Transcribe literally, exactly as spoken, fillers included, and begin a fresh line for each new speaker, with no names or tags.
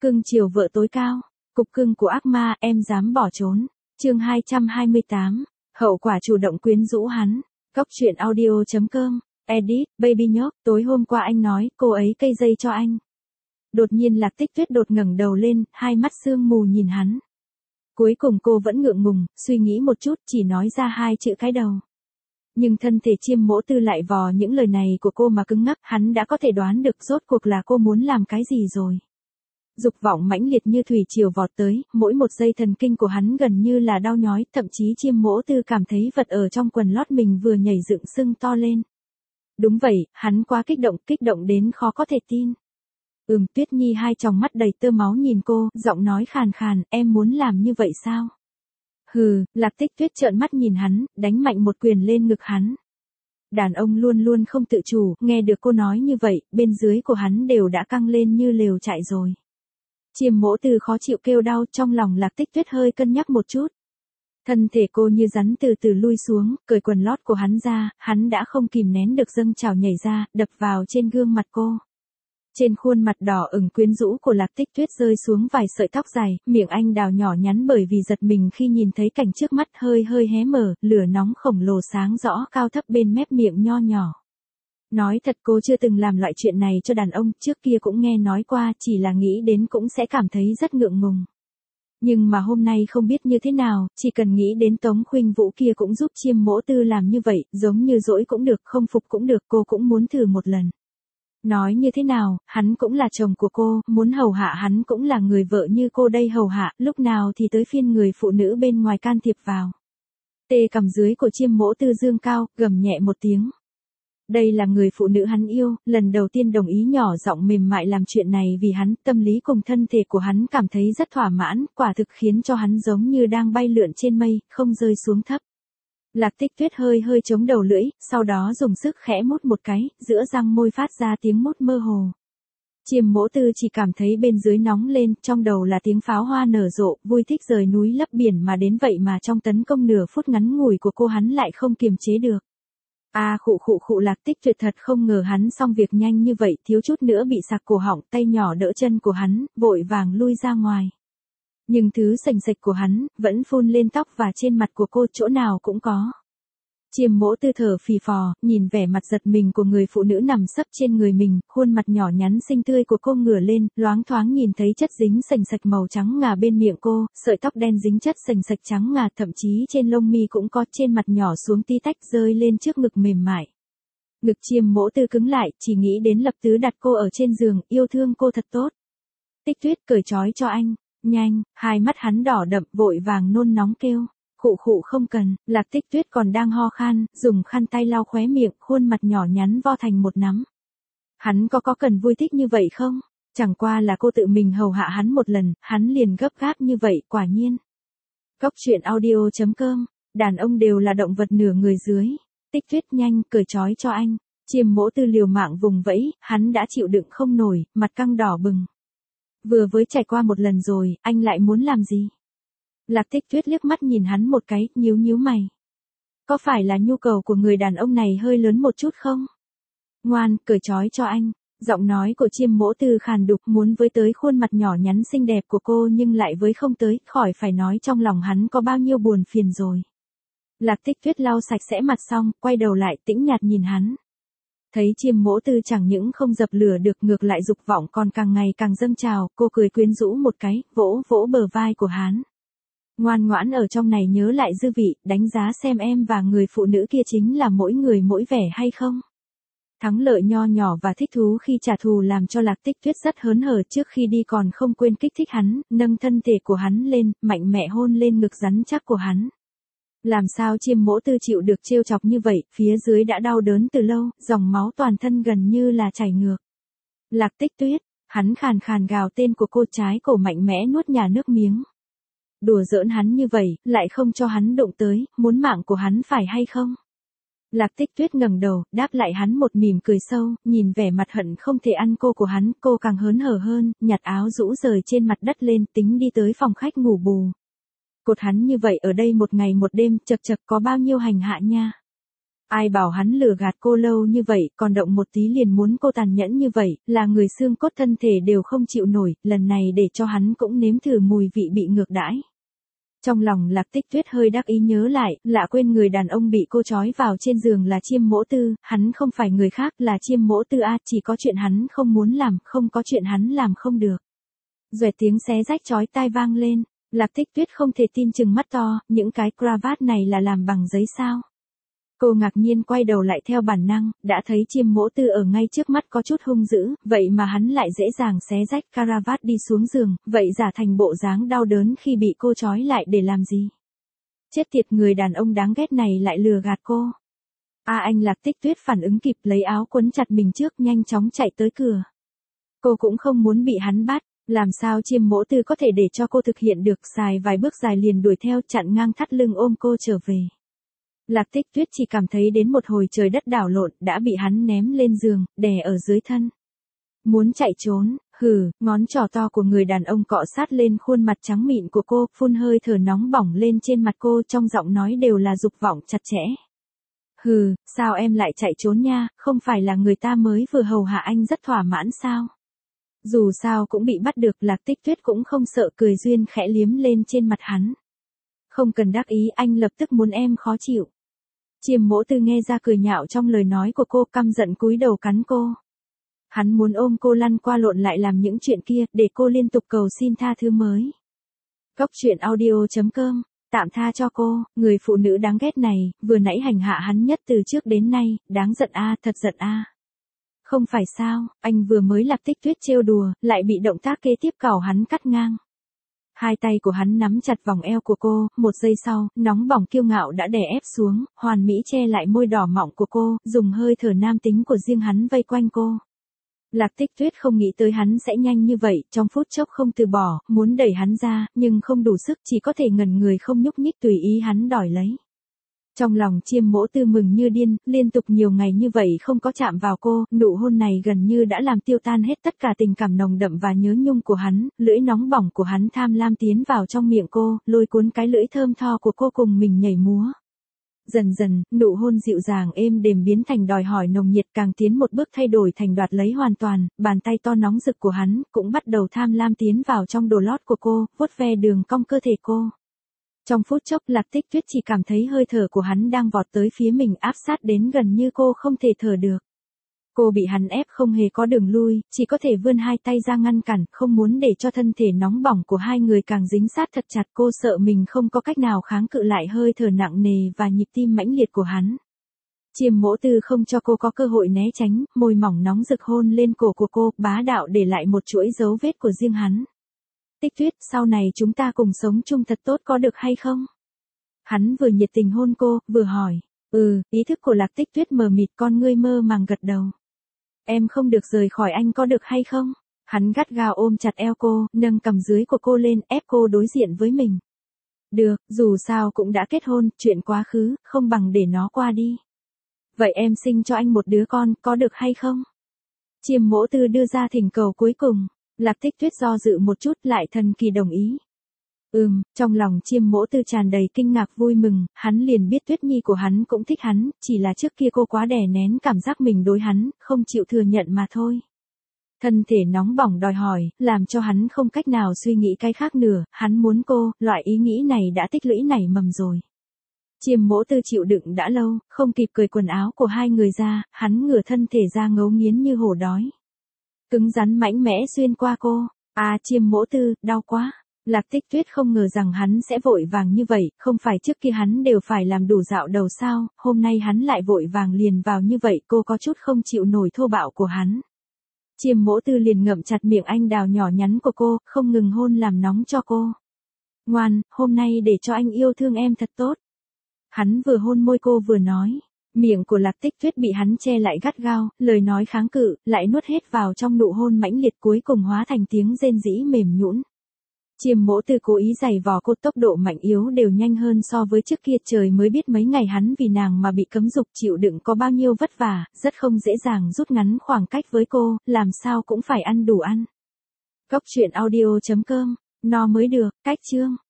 Cưng chiều vợ tối cao, cục cưng của ác ma, em dám bỏ trốn. Chương hai trăm hai mươi tám, hậu quả chủ động quyến rũ hắn. Cóc truyện audio chấm com, edit, baby nhóc, tối hôm qua anh nói cô ấy cây dây cho anh. Đột nhiên Lạc Tích Tuyết đột ngẩng đầu lên, hai mắt sương mù nhìn hắn. Cuối cùng cô vẫn ngượng ngùng, suy nghĩ một chút, chỉ nói ra hai chữ cái đầu. Nhưng thân thể Chiêm Mỗ Tư lại vò những lời này của cô mà cứng ngắc, hắn đã có thể đoán được rốt cuộc là cô muốn làm cái gì rồi. Dục vọng mãnh liệt như thủy triều vọt tới, mỗi một giây thần kinh của hắn gần như là đau nhói, thậm chí Chiêm Mỗ Tư cảm thấy vật ở trong quần lót mình vừa nhảy dựng sưng to lên. Đúng vậy, hắn quá kích động, kích động đến khó có thể tin. Ừm, Tuyết Nhi hai tròng mắt đầy tơ máu nhìn cô, giọng nói khàn khàn, em muốn làm như vậy sao? Hừ, Lạc Tích Tuyết trợn mắt nhìn hắn, đánh mạnh một quyền lên ngực hắn. Đàn ông luôn luôn không tự chủ, nghe được cô nói như vậy, bên dưới của hắn đều đã căng lên như lều trại rồi. Chiêm Mỗ Tư khó chịu kêu đau, trong lòng Lạc Tích Tuyết hơi cân nhắc một chút. Thân thể cô như rắn từ từ lui xuống, cởi quần lót của hắn ra, hắn đã không kìm nén được dâng trào nhảy ra, đập vào trên gương mặt cô. Trên khuôn mặt đỏ ửng quyến rũ của Lạc Tích Tuyết rơi xuống vài sợi tóc dài, miệng anh đào nhỏ nhắn bởi vì giật mình khi nhìn thấy cảnh trước mắt hơi hơi hé mở, lửa nóng khổng lồ sáng rõ cao thấp bên mép miệng nho nhỏ. Nói thật cô chưa từng làm loại chuyện này cho đàn ông, trước kia cũng nghe nói qua, chỉ là nghĩ đến cũng sẽ cảm thấy rất ngượng ngùng. Nhưng mà hôm nay không biết như thế nào, chỉ cần nghĩ đến Tống Khuynh Vũ kia cũng giúp Chiêm Mỗ Tư làm như vậy, giống như dỗi cũng được, không phục cũng được, cô cũng muốn thử một lần. Nói như thế nào, hắn cũng là chồng của cô, muốn hầu hạ hắn cũng là người vợ như cô đây hầu hạ, lúc nào thì tới phiên người phụ nữ bên ngoài can thiệp vào. Tê cằm dưới của Chiêm Mỗ Tư dương cao, gầm nhẹ một tiếng. Đây là người phụ nữ hắn yêu, lần đầu tiên đồng ý nhỏ giọng mềm mại làm chuyện này vì hắn, tâm lý cùng thân thể của hắn cảm thấy rất thỏa mãn, quả thực khiến cho hắn giống như đang bay lượn trên mây, không rơi xuống thấp. Lạc Tích Tuyết hơi hơi chống đầu lưỡi, sau đó dùng sức khẽ mút một cái, giữa răng môi phát ra tiếng mút mơ hồ. Chiêm Mỗ Tư chỉ cảm thấy bên dưới nóng lên, trong đầu là tiếng pháo hoa nở rộ, vui thích rời núi lấp biển mà đến vậy mà trong tấn công nửa phút ngắn ngủi của cô hắn lại không kiềm chế được. A à, khụ khụ khụ Lạc Tích Tuyệt thật không ngờ hắn xong việc nhanh như vậy, thiếu chút nữa bị sặc cổ họng, tay nhỏ đỡ chân của hắn, vội vàng lui ra ngoài. Nhưng thứ sành sạch của hắn, vẫn phun lên tóc và trên mặt của cô, chỗ nào cũng có. Chiêm Mỗ Tư thở phì phò, nhìn vẻ mặt giật mình của người phụ nữ nằm sấp trên người mình, khuôn mặt nhỏ nhắn xinh tươi của cô ngửa lên, loáng thoáng nhìn thấy chất dính sành sạch màu trắng ngà bên miệng cô, sợi tóc đen dính chất sành sạch trắng ngà, thậm chí trên lông mi cũng có, trên mặt nhỏ xuống tí tách rơi lên trước ngực mềm mại. Ngực Chiêm Mỗ Tư cứng lại, chỉ nghĩ đến lập tức đặt cô ở trên giường, yêu thương cô thật tốt. Tích Tuyết cởi trói cho anh, nhanh, hai mắt hắn đỏ đậm, vội vàng nôn nóng kêu. Khụ khụ không cần, Lạc Tích Tuyết còn đang ho khan, dùng khăn tay lau khóe miệng, khuôn mặt nhỏ nhắn vo thành một nắm. Hắn có có cần vui thích như vậy không? Chẳng qua là cô tự mình hầu hạ hắn một lần, hắn liền gấp gáp như vậy, quả nhiên. Cóc truyện audio chấm com, đàn ông đều là động vật nửa người dưới. Tích Tuyết nhanh, cởi trói cho anh. Chiêm Mỗ Tư liều mạng vùng vẫy, hắn đã chịu đựng không nổi, mặt căng đỏ bừng. Vừa với trải qua một lần rồi, anh lại muốn làm gì? Lạc Tích Tuyết liếc mắt nhìn hắn một cái, nhíu nhíu mày. Có phải là nhu cầu của người đàn ông này hơi lớn một chút không? Ngoan, cởi trói cho anh. Giọng nói của Chiêm Mỗ Tư khàn đục, muốn với tới khuôn mặt nhỏ nhắn xinh đẹp của cô nhưng lại với không tới, khỏi phải nói trong lòng hắn có bao nhiêu buồn phiền rồi. Lạc Tích Tuyết lau sạch sẽ mặt xong, quay đầu lại tĩnh nhạt nhìn hắn. Thấy Chiêm Mỗ Tư chẳng những không dập lửa được, ngược lại dục vọng còn càng ngày càng dâng trào, cô cười quyến rũ một cái, vỗ vỗ bờ vai của hắn. Ngoan ngoãn ở trong này nhớ lại dư vị, đánh giá xem em và người phụ nữ kia chính là mỗi người mỗi vẻ hay không. Thắng lợi nho nhỏ và thích thú khi trả thù làm cho Lạc Tích Tuyết rất hớn hở, trước khi đi còn không quên kích thích hắn, nâng thân thể của hắn lên, mạnh mẽ hôn lên ngực rắn chắc của hắn. Làm sao Chiêm Mỗ Tư chịu được trêu chọc như vậy, phía dưới đã đau đớn từ lâu, dòng máu toàn thân gần như là chảy ngược. Lạc Tích Tuyết, hắn khàn khàn gào tên của cô, trái cổ mạnh mẽ nuốt nhả nước miếng. Đùa giỡn hắn như vậy, lại không cho hắn đụng tới, muốn mạng của hắn phải hay không? Lạc Tích Tuyết ngẩng đầu, đáp lại hắn một mỉm cười sâu, nhìn vẻ mặt hận không thể ăn cô của hắn, cô càng hớn hở hơn, nhặt áo rũ rời trên mặt đất lên, tính đi tới phòng khách ngủ bù. Cột hắn như vậy ở đây một ngày một đêm, chật chật có bao nhiêu hành hạ nha. Ai bảo hắn lừa gạt cô lâu như vậy, còn động một tí liền muốn cô tàn nhẫn như vậy, là người xương cốt thân thể đều không chịu nổi, lần này để cho hắn cũng nếm thử mùi vị bị ngược đãi. Trong lòng Lạc Tích Tuyết hơi đắc ý nhớ lại, lạ quên người đàn ông bị cô trói vào trên giường là Chiêm Mỗ Tư, hắn không phải người khác là Chiêm Mỗ Tư a, chỉ có chuyện hắn không muốn làm, không có chuyện hắn làm không được. Rồi tiếng xé rách chói tai vang lên, Lạc Tích Tuyết không thể tin chừng mắt to, những cái cravat này là làm bằng giấy sao? Cô ngạc nhiên quay đầu lại theo bản năng, đã thấy Chiêm Mỗ Tư ở ngay trước mắt có chút hung dữ, vậy mà hắn lại dễ dàng xé rách cravat đi xuống giường, vậy giả thành bộ dáng đau đớn khi bị cô trói lại để làm gì? Chết tiệt, người đàn ông đáng ghét này lại lừa gạt cô. A anh Lạc Tích Tuyết phản ứng kịp, lấy áo quấn chặt mình trước, nhanh chóng chạy tới cửa. Cô cũng không muốn bị hắn bắt, làm sao Chiêm Mỗ Tư có thể để cho cô thực hiện được, xài vài bước dài liền đuổi theo, chặn ngang thắt lưng ôm cô trở về. Lạc Tích Tuyết chỉ cảm thấy đến một hồi trời đất đảo lộn, đã bị hắn ném lên giường, đè ở dưới thân. Muốn chạy trốn, hừ, ngón trỏ to của người đàn ông cọ sát lên khuôn mặt trắng mịn của cô, phun hơi thở nóng bỏng lên trên mặt cô, trong giọng nói đều là dục vọng chặt chẽ. Hừ, sao em lại chạy trốn nha, không phải là người ta mới vừa hầu hạ anh rất thỏa mãn sao? Dù sao cũng bị bắt được, Lạc Tích Tuyết cũng không sợ, cười duyên khẽ liếm lên trên mặt hắn. Không cần đắc ý, anh lập tức muốn em khó chịu. Chiêm Mỗ Tư nghe ra cười nhạo trong lời nói của cô, căm giận cúi đầu cắn cô. Hắn muốn ôm cô lăn qua lộn lại làm những chuyện kia, để cô liên tục cầu xin tha thứ mới. Cốc truyện audio chấm com, tạm tha cho cô, người phụ nữ đáng ghét này, vừa nãy hành hạ hắn nhất từ trước đến nay, đáng giận a, thật giận a. Không phải sao, anh vừa mới Lạc Tích Tuyết trêu đùa, lại bị động tác kế tiếp cào hắn cắt ngang. Hai tay của hắn nắm chặt vòng eo của cô, một giây sau, nóng bỏng kiêu ngạo đã đè ép xuống, hoàn mỹ che lại môi đỏ mọng của cô, dùng hơi thở nam tính của riêng hắn vây quanh cô. Lạc Tích Tuyết không nghĩ tới hắn sẽ nhanh như vậy, trong phút chốc không từ bỏ, muốn đẩy hắn ra, nhưng không đủ sức, chỉ có thể ngẩn người không nhúc nhích tùy ý hắn đòi lấy. Trong lòng Chiêm Mỗ Tư mừng như điên, liên tục nhiều ngày như vậy không có chạm vào cô, nụ hôn này gần như đã làm tiêu tan hết tất cả tình cảm nồng đậm và nhớ nhung của hắn, lưỡi nóng bỏng của hắn tham lam tiến vào trong miệng cô, lôi cuốn cái lưỡi thơm tho của cô cùng mình nhảy múa. Dần dần, nụ hôn dịu dàng êm đềm biến thành đòi hỏi nồng nhiệt, càng tiến một bước thay đổi thành đoạt lấy hoàn toàn, bàn tay to nóng rực của hắn cũng bắt đầu tham lam tiến vào trong đồ lót của cô, vuốt ve đường cong cơ thể cô. Trong phút chốc Lạc Tích Tuyết chỉ cảm thấy hơi thở của hắn đang vọt tới phía mình, áp sát đến gần như cô không thể thở được. Cô bị hắn ép không hề có đường lui, chỉ có thể vươn hai tay ra ngăn cản, không muốn để cho thân thể nóng bỏng của hai người càng dính sát thật chặt. Cô sợ mình không có cách nào kháng cự lại hơi thở nặng nề và nhịp tim mãnh liệt của hắn. Chiêm Mỗ Tư không cho cô có cơ hội né tránh, môi mỏng nóng rực hôn lên cổ của cô, bá đạo để lại một chuỗi dấu vết của riêng hắn. Tích Tuyết, sau này chúng ta cùng sống chung thật tốt có được hay không? Hắn vừa nhiệt tình hôn cô, vừa hỏi. Ừ, ý thức của Lạc Tích Tuyết mờ mịt, con ngươi mơ màng gật đầu. Em không được rời khỏi anh có được hay không? Hắn gắt gao ôm chặt eo cô, nâng cằm dưới của cô lên, ép cô đối diện với mình. Được, dù sao cũng đã kết hôn, chuyện quá khứ, không bằng để nó qua đi. Vậy em sinh cho anh một đứa con, có được hay không? Chiêm Mỗ Tư đưa ra thỉnh cầu cuối cùng. Lạc Tích Tuyết do dự một chút, lại thần kỳ đồng ý. Ừm, trong lòng Chiêm Mỗ Tư tràn đầy kinh ngạc vui mừng, hắn liền biết Tuyết Nhi của hắn cũng thích hắn, chỉ là trước kia cô quá đè nén cảm giác mình đối hắn, không chịu thừa nhận mà thôi. Thân thể nóng bỏng đòi hỏi, làm cho hắn không cách nào suy nghĩ cái khác nữa, hắn muốn cô, loại ý nghĩ này đã tích lũy nảy mầm rồi. Chiêm Mỗ Tư chịu đựng đã lâu, không kịp cởi quần áo của hai người ra, hắn ngửa thân thể ra ngấu nghiến như hổ đói. Cứng rắn mạnh mẽ xuyên qua cô. À Chiêm Mỗ Tư, đau quá. Lạc Tích Tuyết không ngờ rằng hắn sẽ vội vàng như vậy, không phải trước kia hắn đều phải làm đủ dạo đầu sao, hôm nay hắn lại vội vàng liền vào như vậy, cô có chút không chịu nổi thô bạo của hắn. Chiêm Mỗ Tư liền ngậm chặt miệng anh đào nhỏ nhắn của cô, không ngừng hôn làm nóng cho cô. Ngoan, hôm nay để cho anh yêu thương em thật tốt. Hắn vừa hôn môi cô vừa nói. Miệng của Lạc Tích Tuyết bị hắn che lại gắt gao, lời nói kháng cự, lại nuốt hết vào trong nụ hôn mãnh liệt, cuối cùng hóa thành tiếng rên rỉ mềm nhũn. Chiêm Mỗ Tư cố ý giày vò cô, tốc độ mạnh yếu đều nhanh hơn so với trước kia, trời mới biết mấy ngày hắn vì nàng mà bị cấm dục chịu đựng có bao nhiêu vất vả, rất không dễ dàng rút ngắn khoảng cách với cô, làm sao cũng phải ăn đủ ăn. Cốc truyện audio chấm com, no mới được, cách chương.